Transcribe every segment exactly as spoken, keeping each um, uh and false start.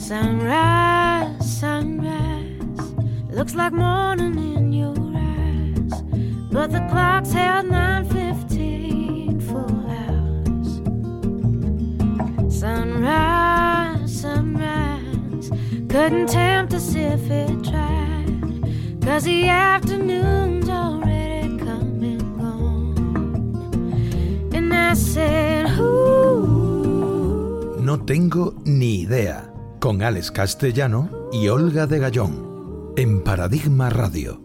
Sunrise, sunrise, looks like morning in your eyes, but the clock's held nine fifteen full hours. Sunrise, sunrise, couldn't tempt us if it tried, 'cause the afternoon's already come and gone. And I said, ooh. No tengo ni idea, con Alex Castellano y Olga de Gallón, en Paradigma Radio.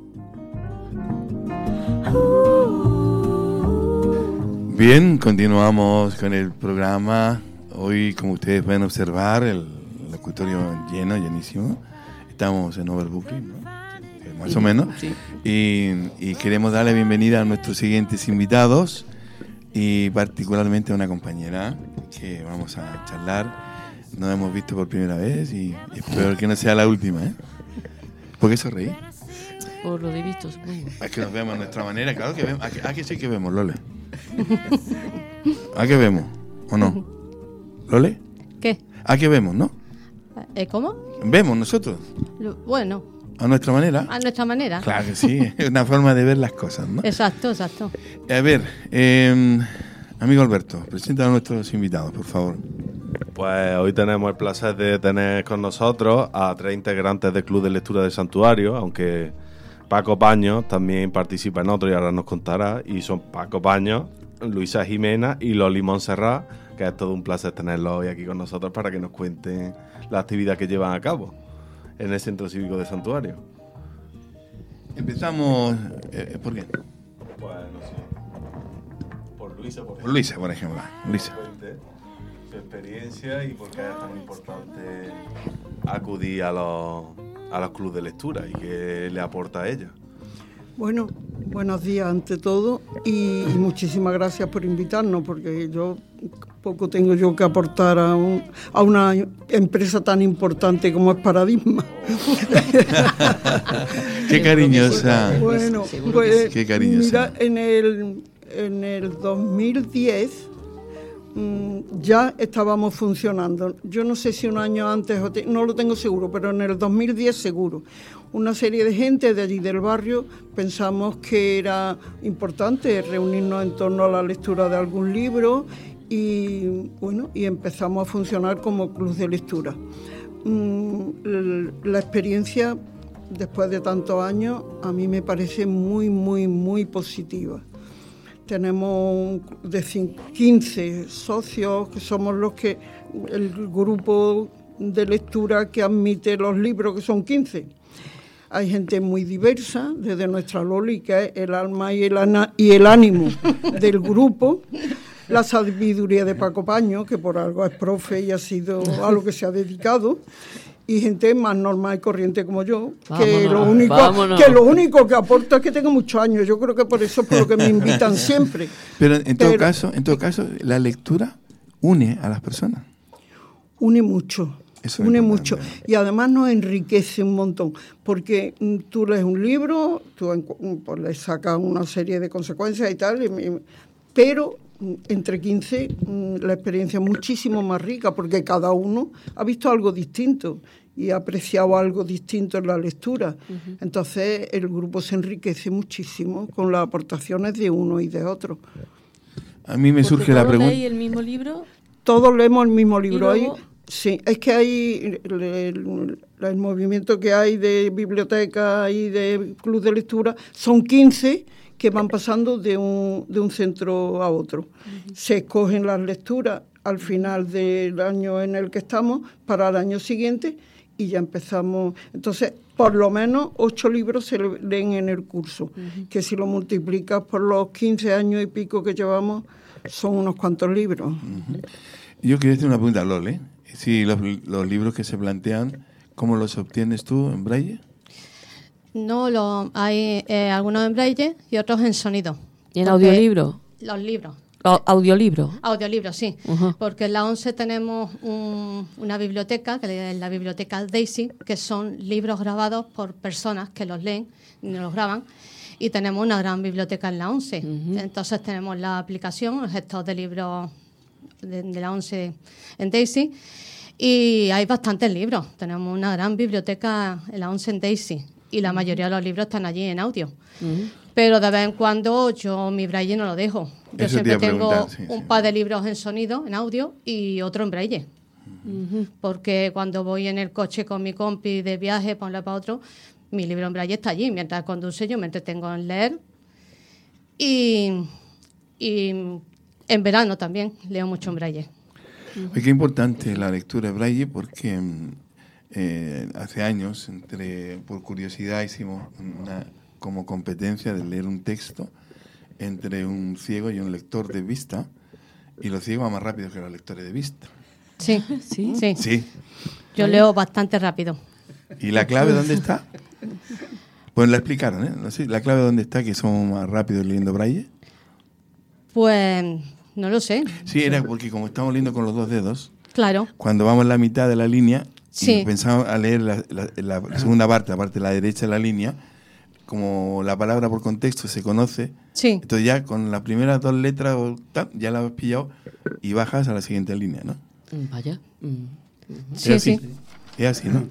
Bien, continuamos con el programa. Hoy, como ustedes pueden observar, el locutorio lleno, llenísimo. Estamos en Overbooking, ¿no? Más o menos. Sí. Y, y queremos darle la bienvenida a nuestros siguientes invitados y particularmente a una compañera que vamos a charlar. Nos hemos visto por primera vez y, y espero que no sea la última, ¿eh? ¿Por qué se reí? Por lo de visto, supongo. Es que nos vemos a nuestra manera, claro que vemos. ¿A que, a que sí que vemos, Lole? ¿A qué vemos? ¿O no? ¿Lole? ¿Qué? ¿A qué vemos, no? ¿Eh, ¿Cómo? Vemos nosotros. Lo, bueno. ¿A nuestra manera? A nuestra manera. Claro que sí, es una forma de ver las cosas, ¿no? Exacto, exacto. A ver, eh, amigo Alberto, presenta a nuestros invitados, por favor. Pues hoy tenemos el placer de tener con nosotros a tres integrantes del Club de Lectura del Santuario, aunque Paco Paños también participa en otro y ahora nos contará, y son Paco Paños, Luisa Jimena y Loli Montserrat, que es todo un placer tenerlos hoy aquí con nosotros para que nos cuenten la actividad que llevan a cabo en el Centro Cívico del Santuario. Empezamos, eh, ¿por qué? Pues no sé, por Luisa, por, por Luisa, por ejemplo. Luisa. Su experiencia y por qué es tan importante acudir a los, a los clubes de lectura y qué le aporta a ella. Bueno, buenos días ante todo y, y muchísimas gracias por invitarnos, porque yo poco tengo yo que aportar a, un, a una empresa tan importante como es Paradigma. Qué cariñosa. Bueno, pues qué cariñosa. Mira, en el, en el dos mil diez ya estábamos funcionando. Yo no sé si un año antes, no lo tengo seguro, pero en el dos mil diez seguro. Una serie de gente de allí del barrio pensamos que era importante reunirnos en torno a la lectura de algún libro y, bueno, y empezamos a funcionar como club de lectura. La experiencia, después de tantos años, a mí me parece muy, muy, muy positiva. Tenemos de quince socios, que somos los que, el grupo de lectura que admite los libros, que son quince. Hay gente muy diversa, desde nuestra Loli, que es el alma y el, ana, y el ánimo del grupo. La sabiduría de Paco Paño, que por algo es profe y ha sido a lo que se ha dedicado. Y gente más normal y corriente como yo, que lo, único, que lo único que aporta es que tengo muchos años. Yo creo que por eso es por lo que me invitan siempre. Pero en todo Pero, caso, en todo caso, la lectura une a las personas. Une mucho, eso une mucho. Y además nos enriquece un montón, porque tú lees un libro, tú pues, le sacas una serie de consecuencias y tal, y, pero entre quince la experiencia es muchísimo más rica, porque cada uno ha visto algo distinto y ha apreciado algo distinto en la lectura. Uh-huh. Entonces el grupo se enriquece muchísimo con las aportaciones de uno y de otro. A mí me surge la pregunta. ¿Todos leéis el mismo libro? Todos leemos el mismo libro. ¿Y luego? Ahí, sí, es que hay el, el, el movimiento que hay de biblioteca y de club de lectura, son quince que van pasando de un, de un centro a otro. Uh-huh. Se escogen las lecturas al final del año en el que estamos para el año siguiente y ya empezamos. Entonces, por lo menos ocho libros se leen en el curso, uh-huh. que si lo multiplicas por los quince años y pico que llevamos, son unos cuantos libros. Uh-huh. Yo quería hacer una pregunta a Lole. Si los, los libros que se plantean, ¿cómo los obtienes tú en braille? No, lo, hay eh, algunos en braille y otros en sonido. ¿Y en audiolibro? Los libros. ¿Audiolibro? Audiolibros, sí. Uh-huh. Porque en la ONCE tenemos un, una biblioteca, que es la biblioteca Daisy, que son libros grabados por personas que los leen y los graban. Y tenemos una gran biblioteca en la ONCE. Uh-huh. Entonces tenemos la aplicación, el gestor de libros de, de la ONCE en Daisy. Y hay bastantes libros. Tenemos una gran biblioteca en la ONCE en Daisy y la mayoría de los libros están allí en audio. Uh-huh. Pero de vez en cuando yo mi braille no lo dejo. Yo Eso siempre tengo sí, un sí. par de libros en sonido, en audio, y otro en braille. Uh-huh. Porque cuando voy en el coche con mi compi de viaje para un lado para otro, mi libro en braille está allí. Mientras conduce yo me entretengo en leer. Y, y en verano también leo mucho en braille. Uh-huh. Qué importante la lectura de braille porque eh, hace años, entre por curiosidad, hicimos una como competencia de leer un texto entre un ciego y un lector de vista, y los ciegos van más rápido que los lectores de vista. Sí, sí, sí. sí. Yo leo bastante rápido. ¿Y la clave dónde está? Pues la explicaron, ¿eh? No sé, ¿la clave dónde está que somos más rápidos leyendo braille? Pues no lo sé. Sí, era porque como estamos leyendo con los dos dedos, claro. Cuando vamos a la mitad de la línea sí. y pensamos a leer la, la, la segunda parte, la parte de la derecha de la línea, como la palabra por contexto se conoce, sí. entonces ya con las primeras dos letras o tal, ya la has pillado y bajas a la siguiente línea, ¿no? Vaya. Mm. Sí, así, sí. Es así, ¿no?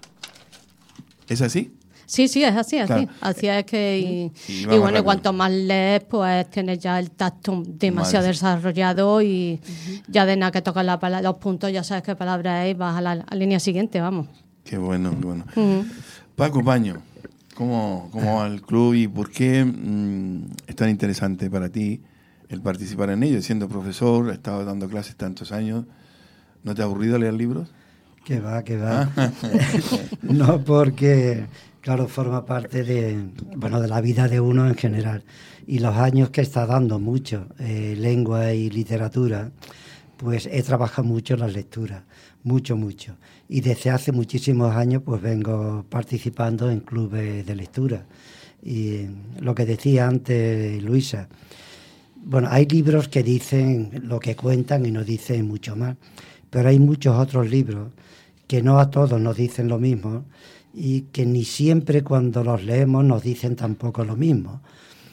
¿Es así? Sí, sí, es así, así. Claro. Así es que... Y, y, y bueno, y cuanto más lees, pues tienes ya el tacto demasiado Madre. desarrollado y uh-huh. ya de nada que tocas la pala- los puntos, ya sabes qué palabra es y vas a la, a la línea siguiente, vamos. Qué bueno, qué bueno. Uh-huh. Paco Paño, ¿cómo, cómo va el club y por qué mmm, es tan interesante para ti el participar en ello? Siendo profesor, has estado dando clases tantos años, ¿no te ha aburrido leer libros? Que va, que va. No, porque... Claro, forma parte de, bueno, de la vida de uno en general. Y los años que está dando mucho, eh, lengua y literatura, pues he trabajado mucho en las lecturas, mucho, mucho. Y desde hace muchísimos años pues vengo participando en clubes de lectura. Y lo que decía antes Luisa, bueno, hay libros que dicen lo que cuentan y no dicen mucho más, pero hay muchos otros libros que no a todos nos dicen lo mismo, y que ni siempre cuando los leemos nos dicen tampoco lo mismo.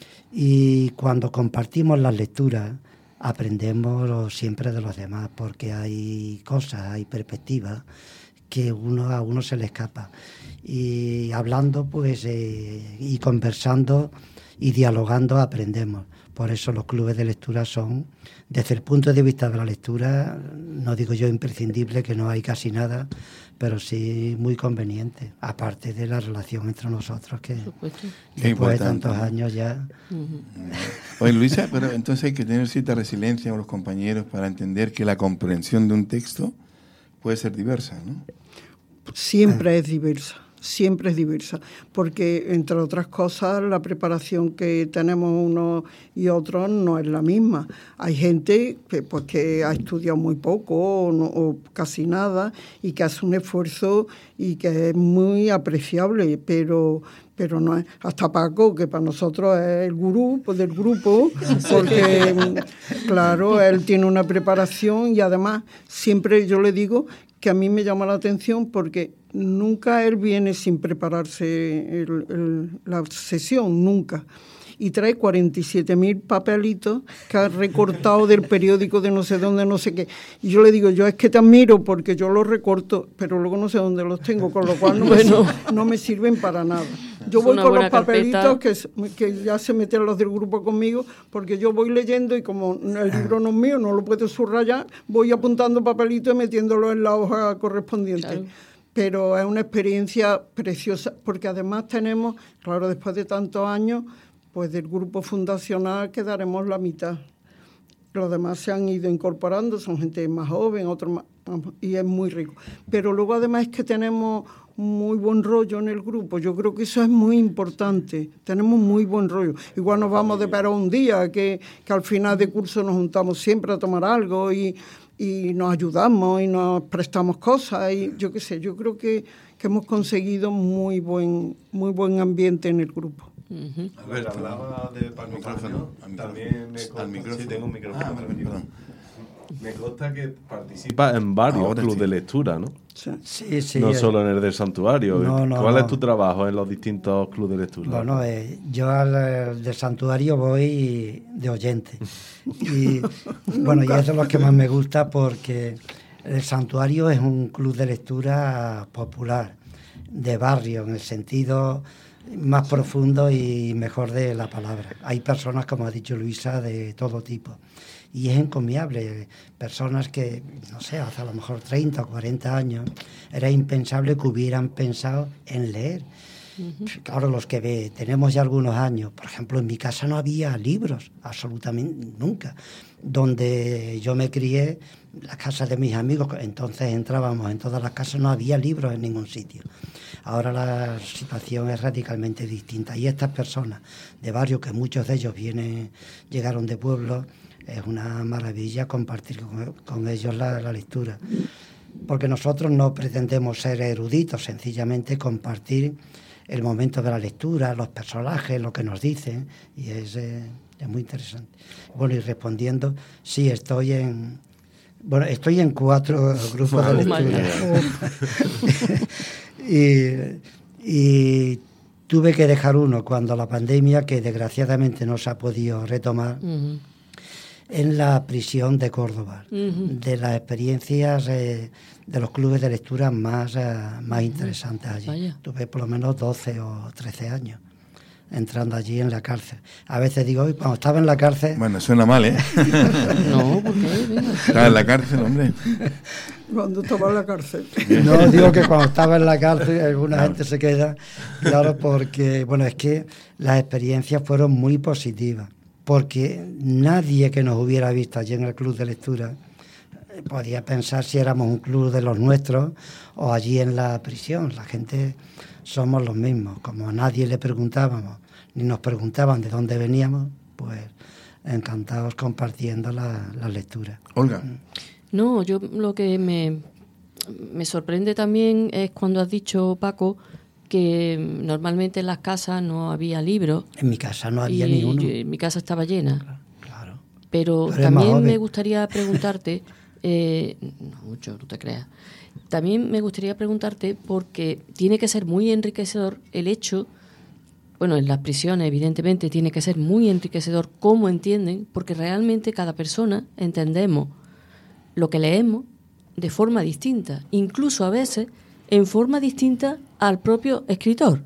Y cuando compartimos las lecturas aprendemos siempre de los demás, porque hay cosas, hay perspectivas que uno a uno se le escapa. Y hablando pues eh, y conversando y dialogando aprendemos. Por eso los clubes de lectura son, desde el punto de vista de la lectura, no digo yo imprescindible, que no hay casi nada, pero sí muy conveniente, aparte de la relación entre nosotros, que después de tantos años ya... Uh-huh. Oye, Luisa, pero entonces hay que tener cierta resiliencia con los compañeros para entender que la comprensión de un texto puede ser diversa, ¿no? Siempre ah. es diversa. Siempre es diversa, porque entre otras cosas la preparación que tenemos unos y otros no es la misma. Hay gente que, pues, que ha estudiado muy poco o, no, o casi nada y que hace un esfuerzo y que es muy apreciable, pero... pero no es hasta Paco, que para nosotros es el gurú pues, del grupo, porque claro, él tiene una preparación y además siempre yo le digo que a mí me llama la atención porque nunca él viene sin prepararse el, el, la sesión, nunca. Y trae cuarenta y siete mil papelitos que ha recortado del periódico de no sé dónde, no sé qué. Y yo le digo, yo es que te admiro porque yo los recorto, pero luego no sé dónde los tengo, con lo cual no, bueno. me, no me sirven para nada. Yo voy con los papelitos que, que ya se meten los del grupo conmigo, porque yo voy leyendo y como el libro no es mío, no lo puedo subrayar, voy apuntando papelitos y metiéndolo en la hoja correspondiente. Claro. Pero es una experiencia preciosa, porque además tenemos, claro, después de tantos años, pues del grupo fundacional quedaremos la mitad. Los demás se han ido incorporando, son gente más joven, otros más, y es muy rico. Pero luego además es que tenemos muy buen rollo en el grupo. Yo creo que eso es muy importante. Tenemos muy buen rollo. Igual nos vamos de pero un día, que, que al final de curso nos juntamos siempre a tomar algo y, y nos ayudamos y nos prestamos cosas. Y yo qué sé, yo creo que, que hemos conseguido muy buen, muy buen ambiente en el grupo. Uh-huh. A ver, hablaba de Paco Paño, también me consta, al micrófono. Sí, tengo un micrófono. Ah, perdón, perdón. Me consta que participa en varios Ahora clubes sí. de lectura, ¿no? Sí, sí. No eh, solo en el del Santuario. No, no, ¿Cuál no. es tu trabajo en los distintos clubes de lectura? Bueno, eh, yo al del Santuario voy de oyente. Y bueno, y eso es lo que más me gusta porque El Santuario es un club de lectura popular, de barrio, en el sentido más profundo y mejor de la palabra. Hay personas, como ha dicho Luisa, de todo tipo. Y es encomiable. Personas que, no sé, hace a lo mejor treinta o cuarenta años, era impensable que hubieran pensado en leer. Uh-huh. Claro, los que ve, tenemos ya algunos años. Por ejemplo, en mi casa no había libros, absolutamente nunca. Donde yo me crié, las casas de mis amigos, entonces entrábamos en todas las casas, no había libros en ningún sitio. Ahora la situación es radicalmente distinta. Y estas personas de barrio, que muchos de ellos vienen, llegaron de pueblos, es una maravilla compartir con, con ellos la, la lectura. Porque nosotros no pretendemos ser eruditos, sencillamente compartir el momento de la lectura, los personajes, lo que nos dicen, y es, eh, es muy interesante. Bueno, y respondiendo, sí, estoy en... Bueno, estoy en cuatro grupos de lectura. y, y tuve que dejar uno cuando la pandemia, que desgraciadamente no se ha podido retomar, uh-huh. en la prisión de Córdoba, uh-huh. de las experiencias eh, de los clubes de lectura más, uh, más interesantes allí. Vaya. Tuve por lo menos doce o trece años entrando allí en la cárcel. A veces digo, hoy cuando estaba en la cárcel... Bueno, suena mal, ¿eh? No, ¿por qué? Estaba en la cárcel, hombre. Cuando estaba en la cárcel. No, digo que cuando estaba en la cárcel alguna claro. gente se queda, claro, porque, bueno, es que las experiencias fueron muy positivas, porque nadie que nos hubiera visto allí en el club de lectura podía pensar si éramos un club de los nuestros o allí en la prisión. La gente somos los mismos. Como a nadie le preguntábamos, ni nos preguntaban de dónde veníamos, pues encantados compartiendo la, la lectura. Olga. No, yo lo que me, me sorprende también es cuando has dicho, Paco, que normalmente en las casas no había libros. En mi casa no había ni uno. En mi casa estaba llena. Claro. Pero, Pero también me gustaría preguntarte, eh, no mucho, no te creas, también me gustaría preguntarte porque tiene que ser muy enriquecedor el hecho, bueno, en las prisiones evidentemente tiene que ser muy enriquecedor cómo entienden, porque realmente cada persona entendemos lo que leemos de forma distinta, incluso a veces en forma distinta al propio escritor.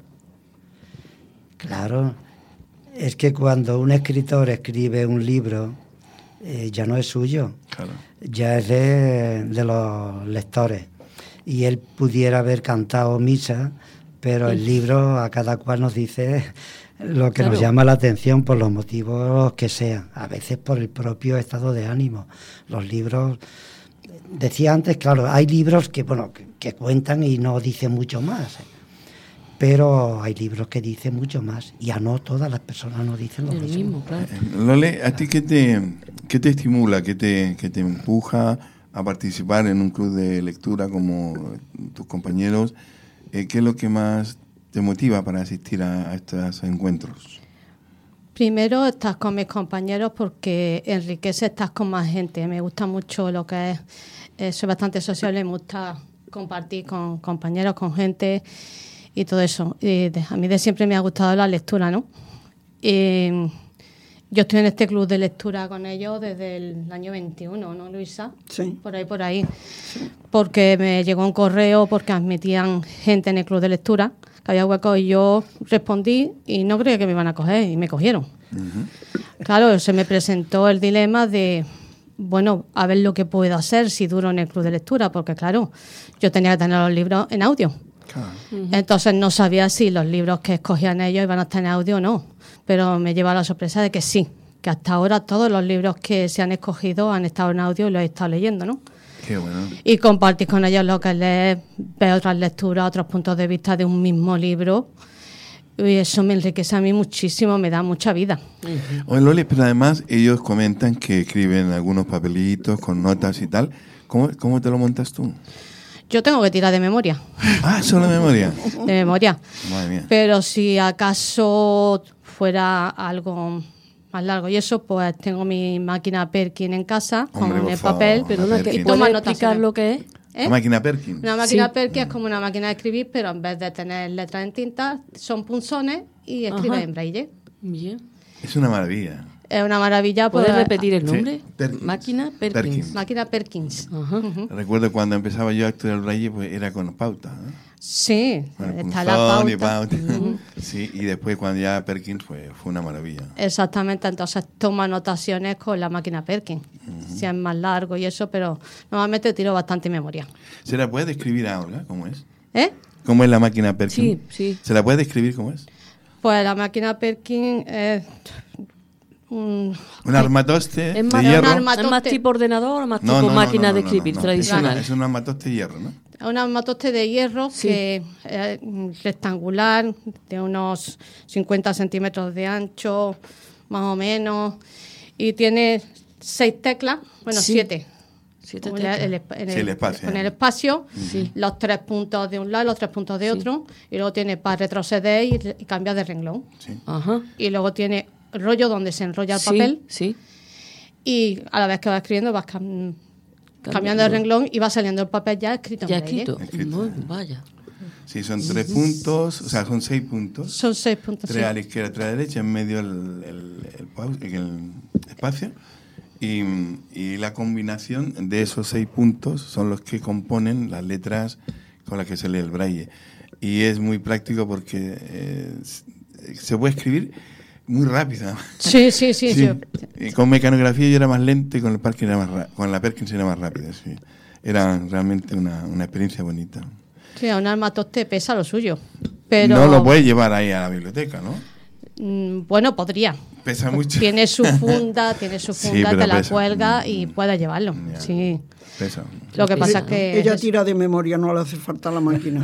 Claro, es que cuando un escritor escribe un libro, eh, ya no es suyo, claro. ya es de, de los lectores. Y él pudiera haber cantado misa, pero el libro a cada cual nos dice lo que claro. nos llama la atención por los motivos que sean, a veces por el propio estado de ánimo. Los libros... Decía antes, claro, hay libros que bueno que, que cuentan y no dicen mucho más, ¿eh? Pero hay libros que dicen mucho más y a no todas las personas no dicen lo mismo. mismo claro. Lole, ¿a ti qué te, qué te estimula, qué te, qué te empuja a participar en un club de lectura como tus compañeros? Eh, ¿Qué es lo que más te motiva para asistir a, a estos encuentros? Primero, estás con mis compañeros porque enriquece, estás con más gente. Me gusta mucho lo que es, eh, soy bastante sociable, me gusta compartir con compañeros, con gente y todo eso. Y de, a mí de siempre me ha gustado la lectura, ¿no? Y yo estoy en este club de lectura con ellos desde el año veintiuno, ¿no, Luisa? Sí. Por ahí, por ahí. Sí. Porque me llegó un correo porque admitían gente en el club de lectura, que había huecos, y yo respondí y no creía que me iban a coger y me cogieron. Uh-huh. Claro, se me presentó el dilema de, bueno, a ver lo que puedo hacer si duro en el club de lectura, porque claro, yo tenía que tener los libros en audio. Claro. Uh-huh. Entonces no sabía si los libros que escogían ellos iban a estar en audio o no, pero me lleva la sorpresa de que sí, que hasta ahora todos los libros que se han escogido han estado en audio y los he estado leyendo, ¿no? Qué bueno. Y compartir con ellos lo que lees, ver otras lecturas, otros puntos de vista de un mismo libro. Y eso me enriquece a mí muchísimo, me da mucha vida. Uh-huh. Oye, Loli, pero además ellos comentan que escriben algunos papelitos con notas y tal. ¿Cómo, cómo te lo montas tú? Yo tengo que tirar de memoria. Ah, ¿solo de memoria? De memoria. Madre mía. Pero si acaso fuera algo más largo y eso, pues tengo mi máquina Perkin en casa. Hombre, con el favor, papel. Pero una que, ¿y puedes explicar lo que es? ¿Eh? ¿La máquina Perkin? Una máquina sí. Perkin es como una máquina de escribir, pero en vez de tener letras en tinta, son punzones y escribes en braille. Bien. Es una maravilla. es una maravilla. ¿Puedes pues, repetir el nombre? Sí, Perkins. Máquina Perkins. Perkins. Máquina Perkins. Ajá. Ujú. Recuerdo cuando empezaba yo a estudiar el braille, pues era con pauta, ¿no? Sí, Con el está la punzón pauta. y pauta. Ujú. Sí, y después cuando ya Perkins, pues fue una maravilla. Exactamente, entonces toma anotaciones con la máquina Perkins. Si es más largo y eso, pero normalmente tiro bastante memoria. ¿Se la puede describir ahora cómo es? ¿Eh? ¿Cómo es la máquina Perkins? Sí, sí. ¿Se la puede describir cómo es? Pues la máquina Perkins es un... Un armatoste ¿Es de más, hierro. un armatoste. ¿Es más tipo ordenador o más No, tipo no, no, máquina no, de no, escribir no, no. tradicional? Es un armatoste de hierro, ¿no? Es un armatoste de hierro Sí. que es rectangular, de unos cincuenta centímetros de ancho, más o menos, y tiene seis teclas, bueno, Sí. siete. Siete Con teclas. el, esp- en Sí, el espacio. Con el espacio, Sí. los tres puntos de un lado, los tres puntos de Sí. otro, y luego tiene para retroceder y, y cambiar de renglón. Sí. Ajá. Y luego tiene rollo donde se enrolla el Sí, papel, sí. y a la vez que vas escribiendo vas cam- cambiando de renglón y va saliendo el papel ya escrito en Ya braille. escrito. Escrito. Muy, vaya. Sí, son tres puntos, o sea, son seis puntos. Son seis puntos. Tres sí. a la izquierda, tres a la derecha, en medio el, el, el pau- el espacio. Y, y la combinación de esos seis puntos son los que componen las letras con las que se lee el braille. Y es muy práctico porque eh, se puede escribir muy rápido. Sí, sí, sí. Sí. sí. Y con mecanografía yo era más lento y con el Perkins era más ra- con la Perkins era más rápido. Sí. Era realmente una, una experiencia bonita. Sí, a un armatoste pesa lo suyo. Pero, No lo puedes llevar ahí a la biblioteca, ¿no? mm, bueno, podría. Pesa mucho. Tiene su funda, tiene su Sí, funda, pero te la pesa. cuelga y Mm. puedes llevarlo. Ya. Sí. Pesa. Lo que pasa Ella- es que... Ella es- tira de memoria, no le hace falta la máquina.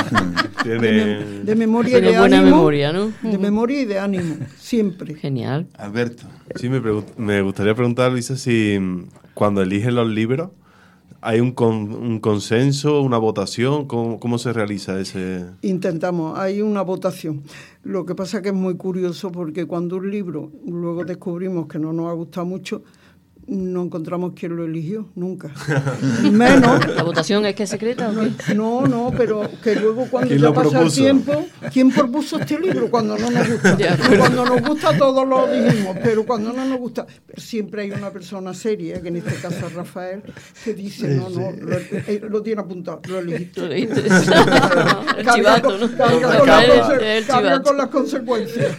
Tiene... De memoria y Tiene de buena ánimo. memoria, ¿no? De memoria y de ánimo, siempre. Genial. Alberto. Sí, me, pregun- me gustaría preguntar, Luisa, si mm, cuando eligen los libros hay un, con- un consenso, una votación, ¿cómo, cómo se realiza ese...? Intentamos, hay una votación. Lo que pasa que es muy curioso porque cuando un libro luego descubrimos que no nos ha gustado mucho, no encontramos quién lo eligió, nunca. Menos, ¿La votación es que es secreta o qué? no, no, pero que luego cuando ¿Quién ya lo pasa el propuso? tiempo, ¿quién propuso este libro? Cuando no nos gusta. De acuerdo. Cuando nos gusta todos lo dijimos, pero cuando no nos gusta, pero siempre hay una persona seria, que en este caso es Rafael, que dice, no, no, lo, eh, lo tiene apuntado, lo elegiste. Lo leíste. El Carga chivato, con- ¿no? carga con Rafael, las conse- el carga chivato. con las consecuencias.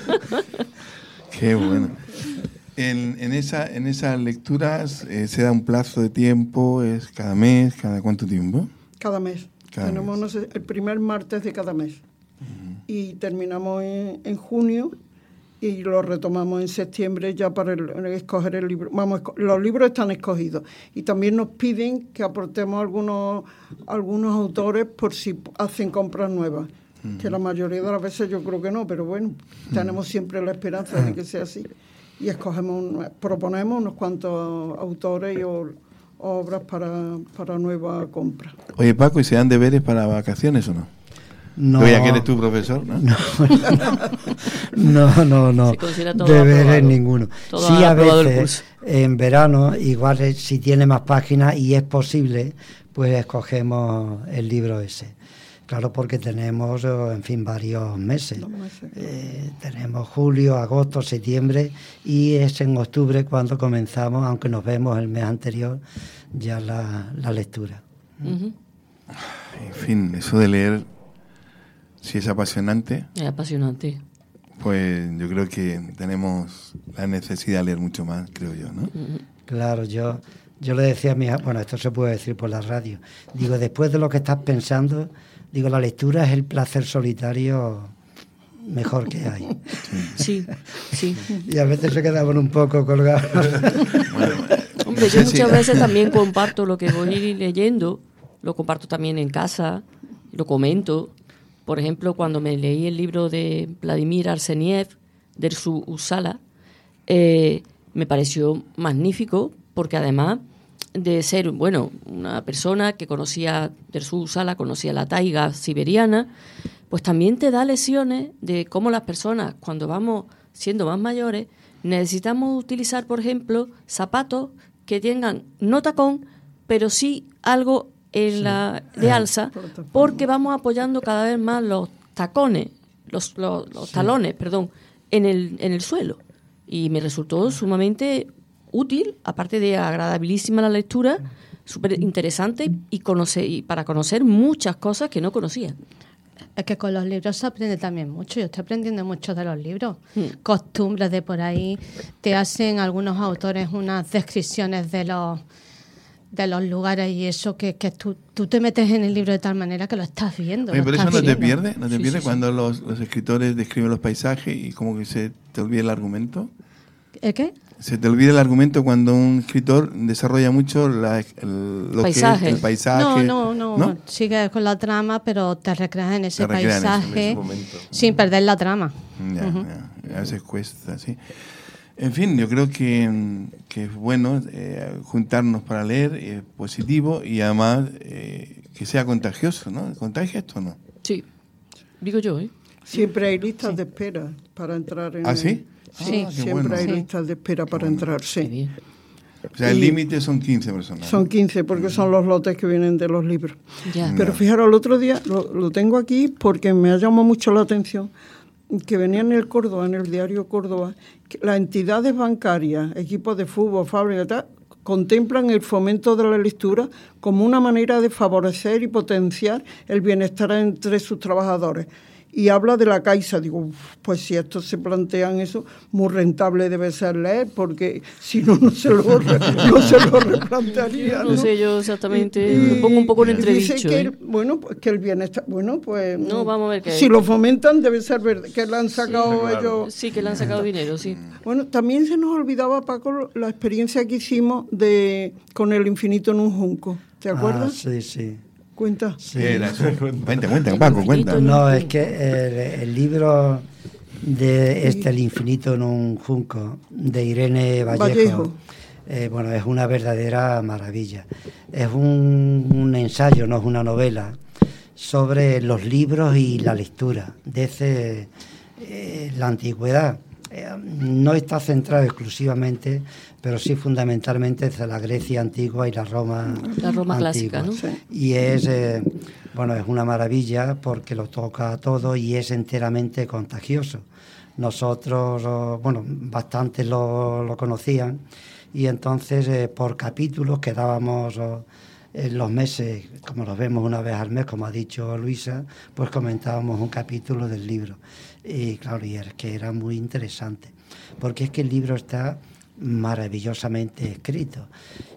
Qué bueno. En, en, esa, en esas lecturas eh, se da un plazo de tiempo, es cada mes, cada cuánto tiempo. Cada mes. Cada Tenemos mes. no sé, el primer martes de cada mes. Y terminamos en, en junio y lo retomamos en septiembre ya para el- escoger el libro. Vamos, esco- los libros están escogidos. Y también nos piden que aportemos algunos, algunos autores por si hacen compras nuevas. Que la mayoría de las veces yo creo que no, pero bueno, tenemos siempre la esperanza de que sea así. Y escogemos, un- proponemos unos cuantos autores y o- obras para, para nueva compra. Oye, Paco, ¿y se dan deberes para vacaciones o no? No, Tú ya que eres tu profesor, ¿no? no, no, no. Se considera todo Deberes aprobado. ninguno. Todo Sí, a aprobado el veces, curso. en verano, igual es- si tiene más páginas y es posible, pues escogemos el libro ese. Claro, porque tenemos, eh, en fin, varios meses. Dos meses. Eh, tenemos julio, agosto, septiembre y es en octubre cuando comenzamos, aunque nos vemos el mes anterior, ya la, la lectura. Ujú. En fin, eso de leer, si es apasionante, Es apasionante. pues yo creo que tenemos la necesidad de leer mucho más, creo yo, ¿no? Claro, yo, yo le decía a mi hija, bueno, esto se puede decir por la radio, digo, después de lo que estás pensando, digo, la lectura es el placer solitario mejor que hay. Sí, sí. Y a veces se quedaban un poco colgados. Hombre, yo Sí, sí. muchas veces también comparto lo que voy leyendo, lo comparto también en casa, lo comento. Por ejemplo, cuando me leí el libro de Vladimir Arseniev, Dersu Usala, eh, me pareció magnífico porque además de ser, bueno, una persona que conocía Dersu Usala, conocía la taiga siberiana, pues también te da lecciones de cómo las personas, cuando vamos siendo más mayores, necesitamos utilizar, por ejemplo, zapatos que tengan no tacón, pero sí algo en la de alza, porque vamos apoyando cada vez más los tacones, los, los, los talones, perdón, en el, en el suelo. y me resultó sumamente útil, aparte de agradabilísima la lectura, súper interesante y, conocer, y para conocer muchas cosas que no conocía. Es que con los libros se aprende también mucho. Yo estoy aprendiendo mucho de los libros. Mm. Costumbres de por ahí. Te hacen algunos autores unas descripciones de los de los lugares y eso que, que tú, tú te metes en el libro de tal manera que lo estás viendo. Oye, lo pero estás eso no te viendo. pierde, no te Sí, pierde sí, cuando sí. Los, los escritores describen los paisajes y como que se te olvida el argumento. ¿El qué? Se te olvida el argumento cuando un escritor desarrolla mucho la, el, lo paisaje. Que es el paisaje. No, no, no, no. Sigues con la trama, pero te recreas en ese Te recreas paisaje en ese sin perder la trama. Ya, Uh-huh. ya, a veces cuesta, sí. En fin, yo creo que, que es bueno eh, juntarnos para leer, es positivo y además eh, que sea contagioso, ¿no? ¿Contagia esto o no? Sí, digo yo, ¿eh? Siempre hay listas sí. de espera para entrar en... ¿Ah, sí? Sí, ah, siempre bueno. hay sí. listas de espera para bueno. entrar, sí. O sea, el límite son quince personas. Son quince, porque son los lotes que vienen de los libros. Ya. Pero Ya. fijaros, el otro día, lo, lo tengo aquí porque me ha llamado mucho la atención, que venía en el Córdoba, en el diario Córdoba, que las entidades bancarias, equipos de fútbol, fábricas, tal, contemplan el fomento de la lectura como una manera de favorecer y potenciar el bienestar entre sus trabajadores. Y habla de la Caixa. Digo, pues si estos se plantean eso, muy rentable debe ser leer, porque si no, no se lo, no se lo replantearía. No, ¿no? sé yo exactamente, y, me pongo un poco en entredicho. Dice que, ¿eh? el, bueno, pues que el bienestar, bueno, pues... No, vamos a ver qué Si hay. lo fomentan, debe ser verdad, que le han sacado Sí, ellos... claro. Sí, que le han sacado dinero, sí. Bueno, también se nos olvidaba, Paco, la experiencia que hicimos de con el infinito en un junco. ¿Te acuerdas? Ah, sí, sí. Cuenta. Sí. ¿Qué era eso? Cuenta, cuenta, Paco, cuenta. No, es que el, el libro de este El infinito en un junco, de Irene Vallejo, Vallejo. Eh, bueno, es una verdadera maravilla. Es un, un ensayo, no es una novela, sobre los libros y la lectura desde eh, la antigüedad. Eh, no está centrado exclusivamente, pero sí fundamentalmente desde la Grecia antigua y la Roma La Roma antigua. clásica, ¿no? Sí. Y es, eh, bueno, es una maravilla porque lo toca a todo y es enteramente contagioso. Nosotros, oh, bueno, bastantes lo, lo conocían y entonces eh, por capítulos quedábamos oh, en los meses, como los vemos una vez al mes, como ha dicho Luisa, pues comentábamos un capítulo del libro. Y claro, y es que era muy interesante, porque es que el libro está maravillosamente escrito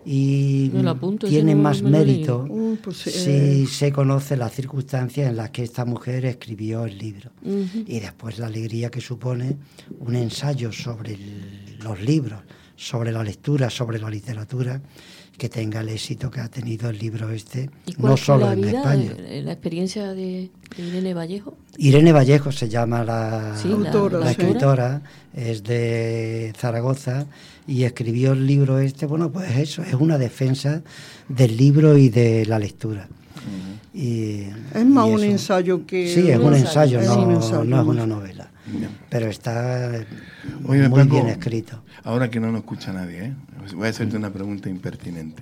y Me lo apunto, tiene ese no más me lo he mérito Uh, pues, si eh, se conoce las circunstancias en las que esta mujer escribió el libro. Uh-huh. Y después la alegría que supone un ensayo sobre el, los libros, sobre la lectura, sobre la literatura, que tenga el éxito que ha tenido el libro este, ¿Y cuál no fue solo la en vida, España. eh, la experiencia de, de Irene Vallejo? Irene Vallejo se llama la, Sí, la- Autora, la sí. escritora, es de Zaragoza y escribió el libro este, bueno, pues eso, es una defensa del libro y de la lectura. Y, es más y un eso- ensayo que... Sí, es un ensayo, Es no, un ensayo. no es una novela, pero está Oye, muy Paco, bien escrito. Ahora que no nos escucha nadie, ¿eh? Voy a hacerte una pregunta impertinente.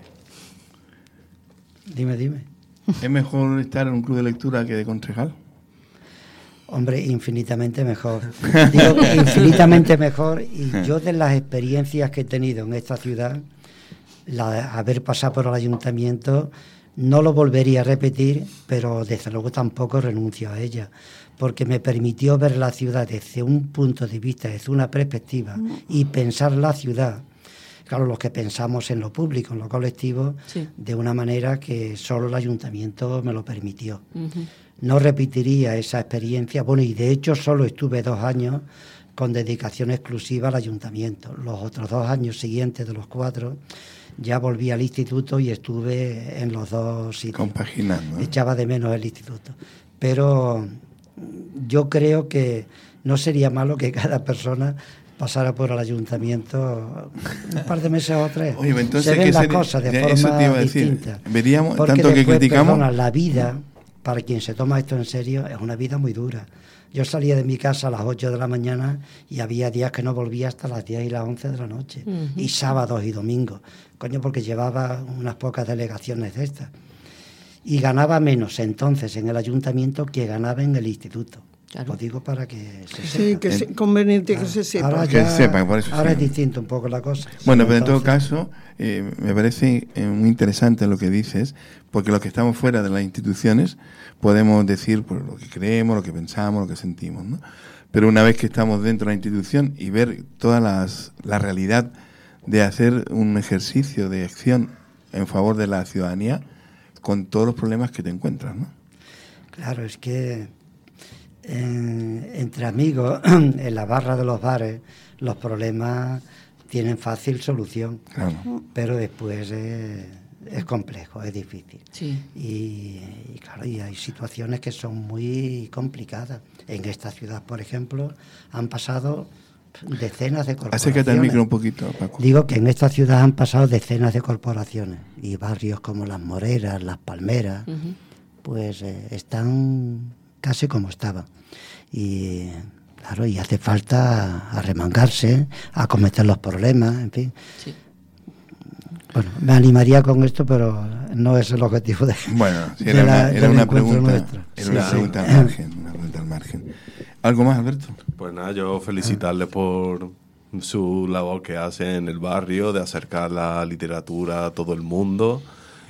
Dime, dime. ¿Es mejor estar en un club de lectura que de concejal? Hombre, infinitamente mejor. Digo que infinitamente mejor, y yo de las experiencias que he tenido en esta ciudad, la de haber pasado por el ayuntamiento, no lo volvería a repetir, pero desde luego tampoco renuncio a ella, porque me permitió ver la ciudad desde un punto de vista, desde una perspectiva, y pensar la ciudad, claro, los que pensamos en lo público, en lo colectivo, Sí. de una manera que solo el ayuntamiento me lo permitió. Uh-huh. No repetiría esa experiencia, bueno, y de hecho solo estuve dos años con dedicación exclusiva al ayuntamiento. Los otros dos años siguientes de los cuatro ya volví al instituto y estuve en los dos sitios. Compaginando. ¿eh? Echaba de menos el instituto. Pero yo creo que no sería malo que cada persona pasara por el ayuntamiento un par de meses o tres. Oye, entonces, se ven ¿qué las sería? cosas de Ya, forma eso te iba a decir. distinta. Veríamos, Porque tanto que después, criticamos... perdona, la vida, para quien se toma esto en serio, es una vida muy dura. Yo salía de mi casa a las ocho de la mañana y había días que no volvía hasta las diez y las once de la noche. Uh-huh. Y sábados y domingos. Coño, porque llevaba unas pocas delegaciones de estas. Y ganaba menos entonces en el ayuntamiento que ganaba en el instituto. Claro. Lo digo para que se sepa. Sí, que es conveniente claro. que se sepa. Ahora, ya, que sepan, por eso ahora sí. es distinto un poco la cosa. Bueno, sí, pero entonces... en todo caso, eh, me parece eh, muy interesante lo que dices, porque los que estamos fuera de las instituciones podemos decir pues, lo que creemos, lo que pensamos, lo que sentimos, ¿no? Pero una vez que estamos dentro de la institución y ver toda las, la realidad de hacer un ejercicio de acción en favor de la ciudadanía con todos los problemas que te encuentras, ¿no? Claro, es que eh, entre amigos, en la barra de los bares, los problemas tienen fácil solución, Claro. pero después eh, es complejo, es difícil. Sí. Y, y claro, y hay situaciones que son muy complicadas. En esta ciudad, por ejemplo, han pasado decenas de corporaciones. Acércate al micro un poquito, Paco. Digo que en esta ciudad han pasado decenas de corporaciones y barrios como Las Moreras, Las Palmeras, uh-huh. pues eh, están casi como estaban. Y claro, y hace falta arremangarse, acometer los problemas, en fin. Sí. Bueno, me animaría con esto, pero no es el objetivo de. Bueno, si de era, la, una, era una pregunta, nuestro. era Sí, una sí. pregunta al margen, una pregunta al margen. ¿Algo más, Alberto? Pues nada, yo felicitarle por su labor que hace en el barrio, de acercar la literatura a todo el mundo.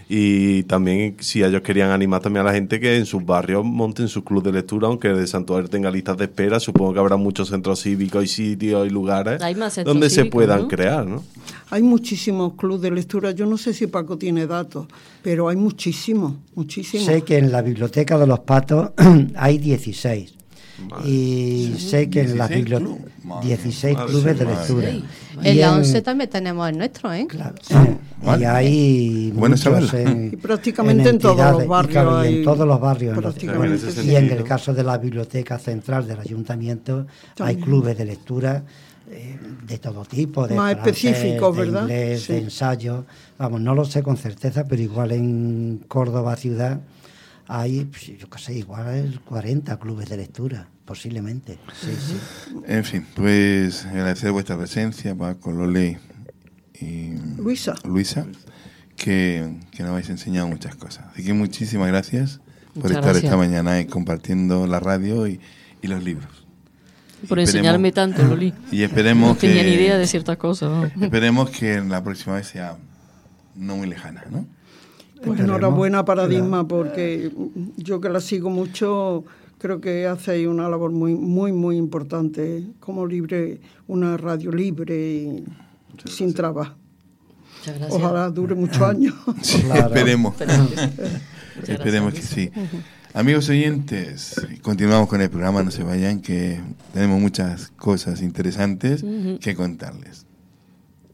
Y también, si ellos querían animar también a la gente que en sus barrios monten su club de lectura, aunque de Santuario tenga listas de espera, supongo que habrá muchos centros cívicos y sitios y lugares Hay más centros donde se cívicos, puedan ¿no? crear, ¿no? Hay muchísimos clubes de lectura. Yo no sé si Paco tiene datos, pero hay muchísimos, muchísimos. Sé que en la biblioteca de los Patos hay dieciséis. Madre. Y sí. sé que en las bibliotecas dieciséis Madre. clubes de Madre. lectura. Sí. Y En la en- once también tenemos el nuestro, ¿eh? Claro, Ah, y vale. hay Bueno muchos saberlo. en, Y prácticamente en todos los entidades, y barrios claro, y en hay- todos los barrios en los- prácticamente. En ese sí. y en el sentido. caso de la biblioteca central del ayuntamiento hay También. clubes de lectura eh, de todo tipo, de Más francés, específicos, de ¿verdad? inglés, Sí. de ensayo. Vamos, no lo sé con certeza, pero igual en Córdoba ciudad hay, pues, yo qué sé, igual cuarenta clubes de lectura, posiblemente. Sí, sí. En fin, pues agradecer vuestra presencia, Paco, Loli y Luisa. Luisa, que, que nos habéis enseñado muchas cosas. Así que muchísimas gracias por Muchas estar gracias. esta mañana y compartiendo la radio y, y los libros. Por Esperemos- enseñarme tanto, Loli. Y esperemos No tenía que ni idea de ciertas cosas. ¿no? esperemos que la próxima vez sea no muy lejana, ¿no? Pues enhorabuena, Paradigma, porque yo que la sigo mucho, creo que hace ahí una labor muy, muy, muy importante, como libre, una radio libre y sin trabas. Muchas gracias. Ojalá dure muchos años. Sí, Claro. esperemos. Esperemos que sí. Muchas Esperemos que gracias. sí. Amigos oyentes, continuamos con el programa, no se vayan, que tenemos muchas cosas interesantes Ujú. que contarles.